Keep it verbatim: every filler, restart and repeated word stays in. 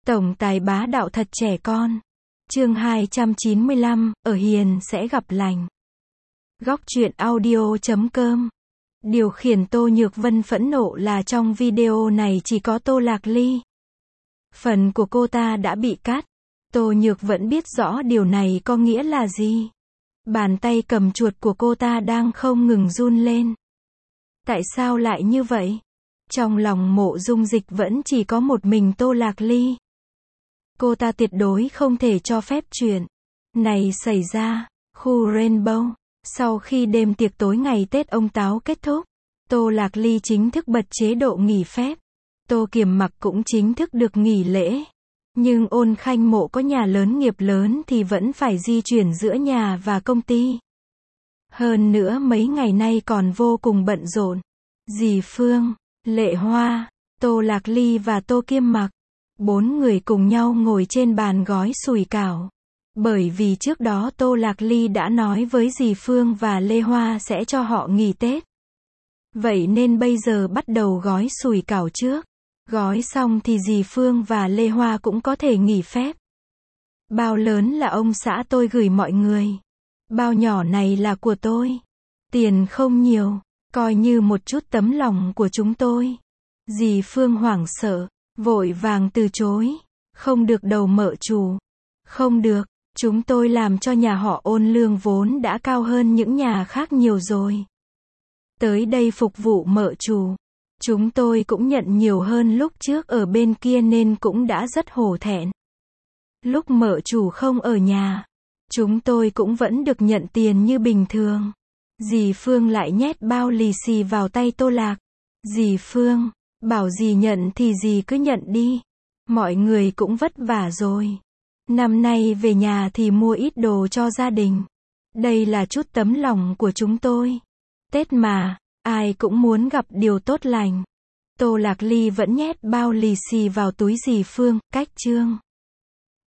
Tổng tài bá đạo thật trẻ con. Chương hai trăm chín mươi lăm, ở hiền sẽ gặp lành. Góc truyện audio chấm com. Điều khiển Tô Nhược Vân phẫn nộ là trong video này chỉ có Tô Lạc Ly. Phần của cô ta đã bị cắt. Tô Nhược vẫn biết rõ điều này có nghĩa là gì. Bàn tay cầm chuột của cô ta đang không ngừng run lên. Tại sao lại như vậy? Trong lòng Mộ Dung Dịch vẫn chỉ có một mình Tô Lạc Ly. Cô ta tuyệt đối không thể cho phép chuyện này xảy ra. Khu Rainbow. Sau khi đêm tiệc tối ngày Tết ông Táo kết thúc, Tô Lạc Ly chính thức bật chế độ nghỉ phép. Tô Kiềm Mặc cũng chính thức được nghỉ lễ. Nhưng Ôn Khanh Mộ có nhà lớn nghiệp lớn thì vẫn phải di chuyển giữa nhà và công ty. Hơn nữa mấy ngày nay còn vô cùng bận rộn. Dì Phương, Lệ Hoa, Tô Lạc Ly và Tô Kiềm Mặc, bốn người cùng nhau ngồi trên bàn gói sủi cảo. Bởi vì trước đó Tô Lạc Ly đã nói với dì Phương và Lê Hoa sẽ cho họ nghỉ Tết. Vậy nên bây giờ bắt đầu gói sủi cảo trước. Gói xong thì dì Phương và Lê Hoa cũng có thể nghỉ phép. Bao lớn là ông xã tôi gửi mọi người. Bao nhỏ này là của tôi. Tiền không nhiều, coi như một chút tấm lòng của chúng tôi. Dì Phương hoảng sợ, vội vàng từ chối. Không được đầu mợ chủ. Không được, chúng tôi làm cho nhà họ Ôn lương vốn đã cao hơn những nhà khác nhiều rồi. Tới đây phục vụ mợ chủ. Chúng tôi cũng nhận nhiều hơn lúc trước ở bên kia nên cũng đã rất hổ thẹn. Lúc mợ chủ không ở nhà, chúng tôi cũng vẫn được nhận tiền như bình thường. Dì Phương lại nhét bao lì xì vào tay Tô Lạc. Dì Phương, bảo dì nhận thì dì cứ nhận đi. Mọi người cũng vất vả rồi. Năm nay về nhà thì mua ít đồ cho gia đình. Đây là chút tấm lòng của chúng tôi. Tết mà, ai cũng muốn gặp điều tốt lành. Tô Lạc Ly vẫn nhét bao lì xì vào túi dì Phương, cách chương.